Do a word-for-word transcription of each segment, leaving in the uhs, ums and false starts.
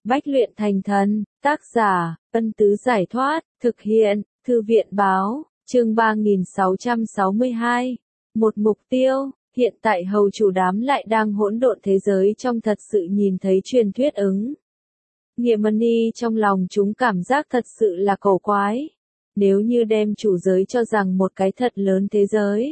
Bách luyện thành thần, tác giả, Ân Tứ Giải Thoát, thực hiện, Thư viện Báo, chương ba nghìn sáu trăm sáu mươi hai. Một mục tiêu, hiện tại hầu chủ đám lại đang hỗn độn thế giới trong thật sự nhìn thấy truyền thuyết ứng. Nghiệm mani trong lòng chúng cảm giác thật sự là cổ quái. Nếu như đem chủ giới cho rằng một cái thật lớn thế giới.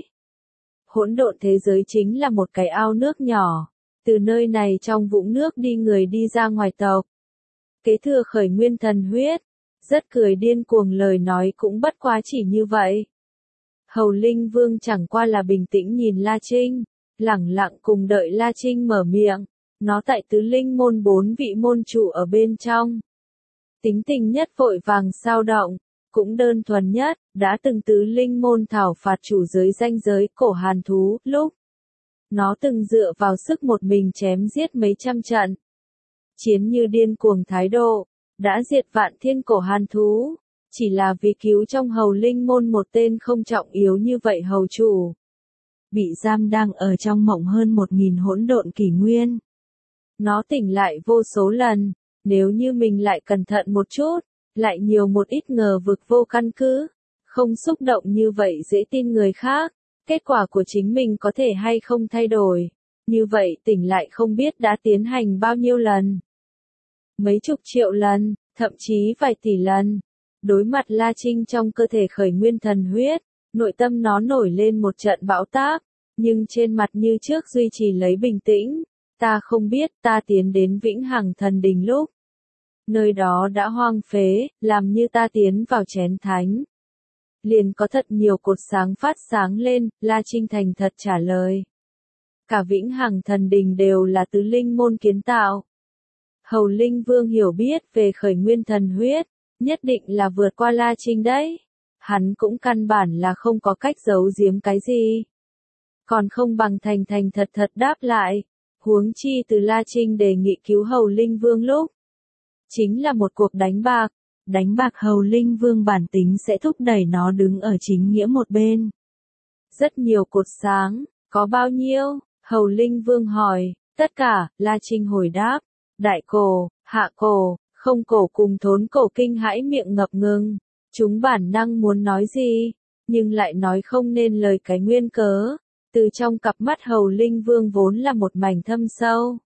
Hỗn độn thế giới chính là một cái ao nước nhỏ. Từ nơi này trong vũng nước đi người đi ra ngoài tộc. Kế thừa khởi nguyên thần huyết. Rất cười điên cuồng lời nói cũng bất quá chỉ như vậy. Hầu Linh Vương chẳng qua là bình tĩnh nhìn La Trinh. Lẳng lặng cùng đợi La Trinh mở miệng. Nó tại tứ linh môn bốn vị môn chủ ở bên trong. Tính tình nhất vội vàng sao động. Cũng đơn thuần nhất, đã từng tứ linh môn thảo phạt chủ giới danh giới cổ hàn thú, lúc nó từng dựa vào sức một mình chém giết mấy trăm trận. Chiến như điên cuồng thái độ, đã diệt vạn thiên cổ hàn thú, chỉ là vì cứu trong hầu linh môn một tên không trọng yếu như vậy hầu chủ. Bị giam đang ở trong mộng hơn một nghìn hỗn độn kỷ nguyên. Nó tỉnh lại vô số lần, nếu như mình lại cẩn thận một chút. Lại nhiều một ít ngờ vực vô căn cứ, không xúc động như vậy dễ tin người khác, kết quả của chính mình có thể hay không thay đổi, như vậy tỉnh lại không biết đã tiến hành bao nhiêu lần. Mấy chục triệu lần, thậm chí vài tỷ lần. Đối mặt La Trinh trong cơ thể khởi nguyên thần huyết, nội tâm nó nổi lên một trận bão táp, nhưng trên mặt như trước duy trì lấy bình tĩnh. Ta không biết ta tiến đến vĩnh hằng thần đình lúc. Nơi đó đã hoang phế, làm như ta tiến vào chén thánh. Liền có thật nhiều cột sáng phát sáng lên, La Trinh thành thật trả lời. Cả vĩnh hằng thần đình đều là tứ linh môn kiến tạo. Hầu Linh Vương hiểu biết về khởi nguyên thần huyết, nhất định là vượt qua La Trinh đấy. Hắn cũng căn bản là không có cách giấu giếm cái gì. Còn không bằng thành thành thật thật đáp lại. Huống chi từ La Trinh đề nghị cứu Hầu Linh Vương lúc. Chính là một cuộc đánh bạc, đánh bạc hầu linh vương bản tính sẽ thúc đẩy nó đứng ở chính nghĩa một bên. Rất nhiều cột sáng, có bao nhiêu? Hầu linh vương hỏi, tất cả, La Trinh hồi đáp, đại cổ, hạ cổ, không cổ cùng thốn cổ kinh hãi miệng ngập ngừng, chúng bản năng muốn nói gì, nhưng lại nói không nên lời cái nguyên cớ, từ trong cặp mắt hầu linh vương vốn là một mảnh thâm sâu.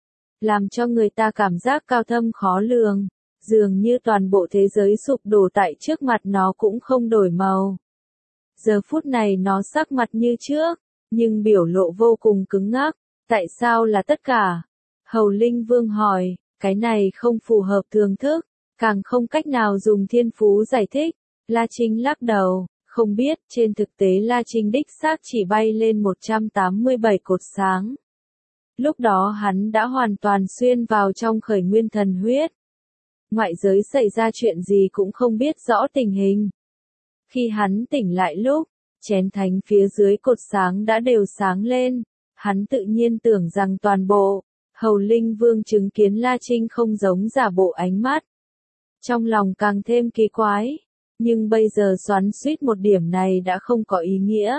Làm cho người ta cảm giác cao thâm khó lường, dường như toàn bộ thế giới sụp đổ tại trước mặt nó cũng không đổi màu. Giờ phút này nó sắc mặt như trước, nhưng biểu lộ vô cùng cứng ngắc, tại sao là tất cả? Hầu Linh Vương hỏi, cái này không phù hợp thường thức, càng không cách nào dùng thiên phú giải thích. La Trinh lắc đầu, không biết, trên thực tế La Trinh đích xác chỉ bay lên một trăm tám mươi bảy cột sáng. Lúc đó hắn đã hoàn toàn xuyên vào trong khởi nguyên thần huyết. Ngoại giới xảy ra chuyện gì cũng không biết rõ tình hình. Khi hắn tỉnh lại lúc, chén thánh phía dưới cột sáng đã đều sáng lên. Hắn tự nhiên tưởng rằng toàn bộ, Hầu Linh Vương chứng kiến La Trinh không giống giả bộ ánh mắt. Trong lòng càng thêm kỳ quái. Nhưng bây giờ xoắn xuýt một điểm này đã không có ý nghĩa.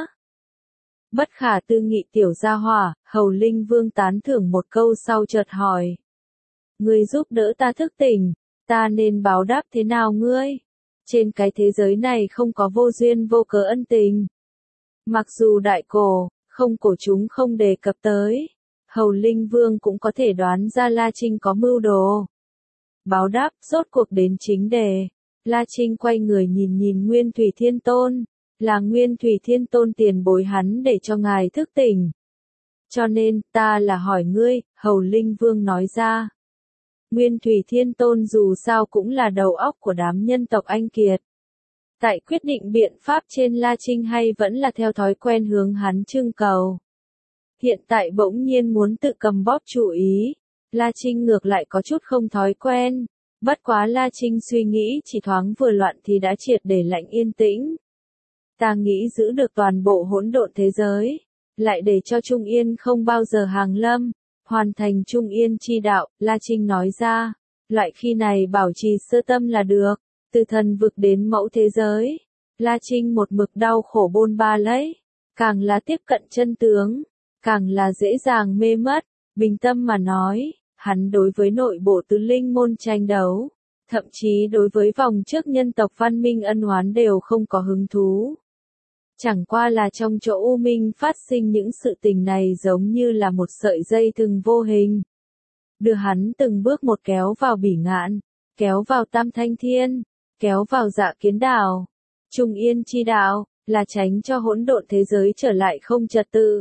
Bất khả tư nghị tiểu gia hỏa, Hầu Linh Vương tán thưởng một câu sau chợt hỏi. Ngươi giúp đỡ ta thức tỉnh, ta nên báo đáp thế nào ngươi? Trên cái thế giới này không có vô duyên vô cớ ân tình. Mặc dù đại cổ, không cổ chúng không đề cập tới, Hầu Linh Vương cũng có thể đoán ra La Trinh có mưu đồ. Báo đáp rốt cuộc đến chính đề, La Trinh quay người nhìn nhìn Nguyên Thủy Thiên Tôn. Là Nguyên Thủy Thiên Tôn tiền bối hắn để cho ngài thức tỉnh. Cho nên, ta là hỏi ngươi, Hầu Linh Vương nói ra. Nguyên Thủy Thiên Tôn dù sao cũng là đầu óc của đám nhân tộc anh kiệt. Tại quyết định biện pháp trên La Trinh hay vẫn là theo thói quen hướng hắn trưng cầu. Hiện tại bỗng nhiên muốn tự cầm bóp chủ ý. La Trinh ngược lại có chút không thói quen. Bất quá La Trinh suy nghĩ chỉ thoáng vừa loạn thì đã triệt để lạnh yên tĩnh. Ta nghĩ giữ được toàn bộ hỗn độn thế giới, lại để cho Trung Yên không bao giờ hàng lâm, hoàn thành Trung Yên chi đạo, La Trinh nói ra, loại khi này bảo trì sơ tâm là được, từ thần vực đến mẫu thế giới, La Trinh một mực đau khổ bôn ba lấy, càng là tiếp cận chân tướng, càng là dễ dàng mê mất, bình tâm mà nói, hắn đối với nội bộ tứ linh môn tranh đấu, thậm chí đối với vòng trước nhân tộc văn minh ân oán đều không có hứng thú. Chẳng qua là trong chỗ U Minh phát sinh những sự tình này giống như là một sợi dây thừng vô hình. Đưa hắn từng bước một kéo vào bỉ ngạn, kéo vào tam thanh thiên, kéo vào dạ kiến đảo, trung yên chi đạo, là tránh cho hỗn độn thế giới trở lại không trật tự.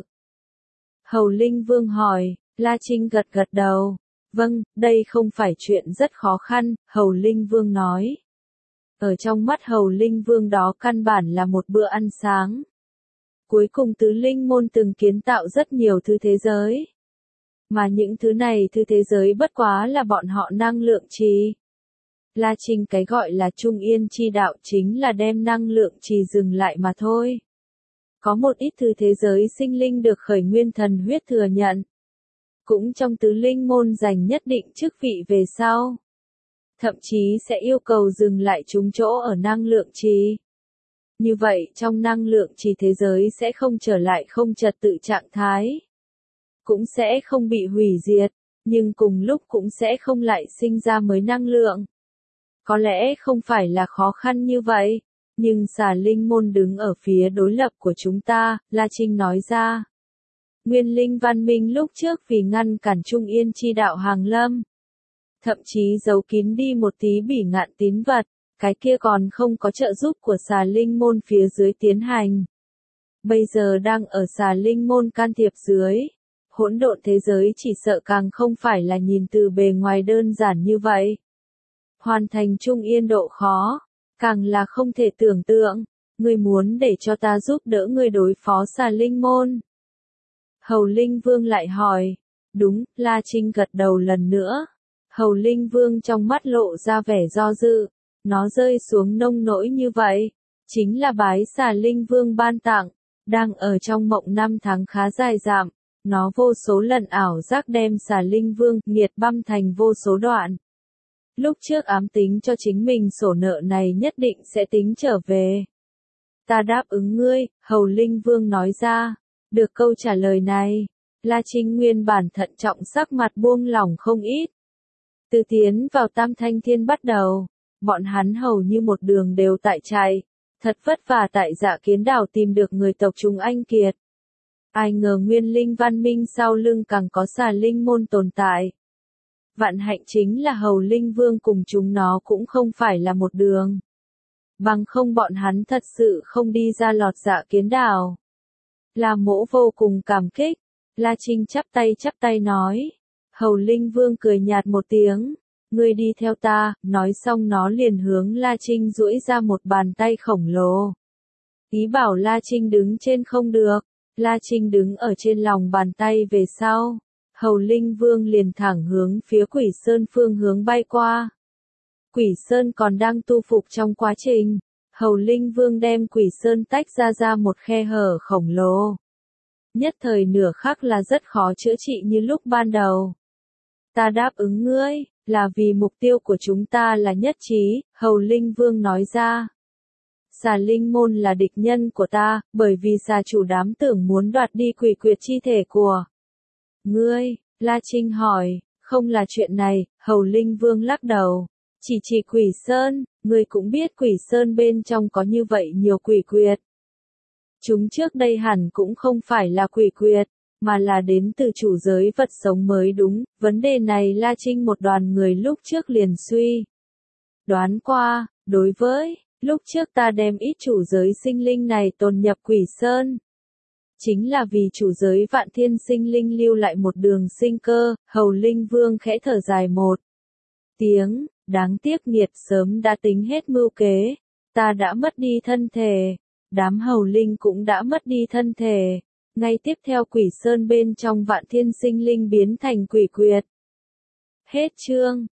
Hầu Linh Vương hỏi, La Trinh gật gật đầu. Vâng, đây không phải chuyện rất khó khăn, Hầu Linh Vương nói. Ở trong mắt Hầu Linh Vương đó căn bản là một bữa ăn sáng. Cuối cùng tứ linh môn từng kiến tạo rất nhiều thứ thế giới. Mà những thứ này thứ thế giới bất quá là bọn họ năng lượng trì. La Trinh cái gọi là trung yên chi đạo chính là đem năng lượng trì dừng lại mà thôi. Có một ít thứ thế giới sinh linh được khởi nguyên thần huyết thừa nhận. Cũng trong tứ linh môn giành nhất định chức vị về sau. Thậm chí sẽ yêu cầu dừng lại chúng chỗ ở năng lượng trì. Như vậy trong năng lượng trì thế giới sẽ không trở lại không trật tự trạng thái. Cũng sẽ không bị hủy diệt, nhưng cùng lúc cũng sẽ không lại sinh ra mới năng lượng. Có lẽ không phải là khó khăn như vậy, nhưng xà linh môn đứng ở phía đối lập của chúng ta, La Trinh nói ra. Nguyên linh văn minh lúc trước vì ngăn cản trung yên chi đạo hàng lâm. Thậm chí giấu kín đi một tí bỉ ngạn tín vật, cái kia còn không có trợ giúp của xà linh môn phía dưới tiến hành. Bây giờ đang ở xà linh môn can thiệp dưới. Hỗn độn thế giới chỉ sợ càng không phải là nhìn từ bề ngoài đơn giản như vậy. Hoàn thành trung yên độ khó, càng là không thể tưởng tượng. Ngươi muốn để cho ta giúp đỡ ngươi đối phó xà linh môn. Hầu Linh Vương lại hỏi. Đúng, La Trinh gật đầu lần nữa. Hầu Linh Vương trong mắt lộ ra vẻ do dự. Nó rơi xuống nông nỗi như vậy. Chính là bái xà Linh Vương ban tặng. Đang ở trong mộng năm tháng khá dài dặm. Nó vô số lần ảo giác đem xà Linh Vương nghiệt băm thành vô số đoạn. Lúc trước ám tính cho chính mình sổ nợ này nhất định sẽ tính trở về. Ta đáp ứng ngươi, Hầu Linh Vương nói ra. Được câu trả lời này, La Trinh nguyên bản thận trọng sắc mặt buông lỏng không ít. Từ tiến vào Tam Thanh Thiên bắt đầu, bọn hắn hầu như một đường đều tại chạy, thật vất vả tại Dạ Kiến Đảo tìm được người tộc chúng anh kiệt. Ai ngờ nguyên linh văn minh sau lưng càng có xà linh môn tồn tại. Vạn hạnh chính là Hầu Linh Vương cùng chúng nó cũng không phải là một đường. Bằng không bọn hắn thật sự không đi ra lọt Dạ Kiến Đảo. La Mỗ vô cùng cảm kích. La Trinh chắp tay chắp tay nói. Hầu Linh Vương cười nhạt một tiếng. Ngươi đi theo ta, nói xong nó liền hướng La Trinh duỗi ra một bàn tay khổng lồ. Ý bảo La Trinh đứng trên không được. La Trinh đứng ở trên lòng bàn tay về sau. Hầu Linh Vương liền thẳng hướng phía Quỷ Sơn phương hướng bay qua. Quỷ Sơn còn đang tu phục trong quá trình. Hầu Linh Vương đem Quỷ Sơn tách ra ra một khe hở khổng lồ. Nhất thời nửa khắc là rất khó chữa trị như lúc ban đầu. Ta đáp ứng ngươi, là vì mục tiêu của chúng ta là nhất trí, Hầu Linh Vương nói ra. Xà Linh Môn là địch nhân của ta, bởi vì xà chủ đám tưởng muốn đoạt đi quỷ quyệt chi thể của ngươi. La Trinh hỏi, không là chuyện này, Hầu Linh Vương lắc đầu. Chỉ chỉ Quỷ Sơn, ngươi cũng biết Quỷ Sơn bên trong có như vậy nhiều quỷ quyệt. Chúng trước đây hẳn cũng không phải là quỷ quyệt, mà là đến từ chủ giới vật sống mới đúng. Vấn đề này La Trinh một đoàn người lúc trước liền suy đoán qua, đối với lúc trước ta đem ít chủ giới sinh linh này tồn nhập Quỷ Sơn. Chính là vì chủ giới vạn thiên sinh linh lưu lại một đường sinh cơ. Hầu Linh Vương khẽ thở dài một tiếng, đáng tiếc nghiệt sớm đã tính hết mưu kế. Ta đã mất đi thân thể, đám hầu linh cũng đã mất đi thân thể. Ngay tiếp theo Quỷ Sơn bên trong vạn thiên sinh linh biến thành quỷ quyệt. Hết chương.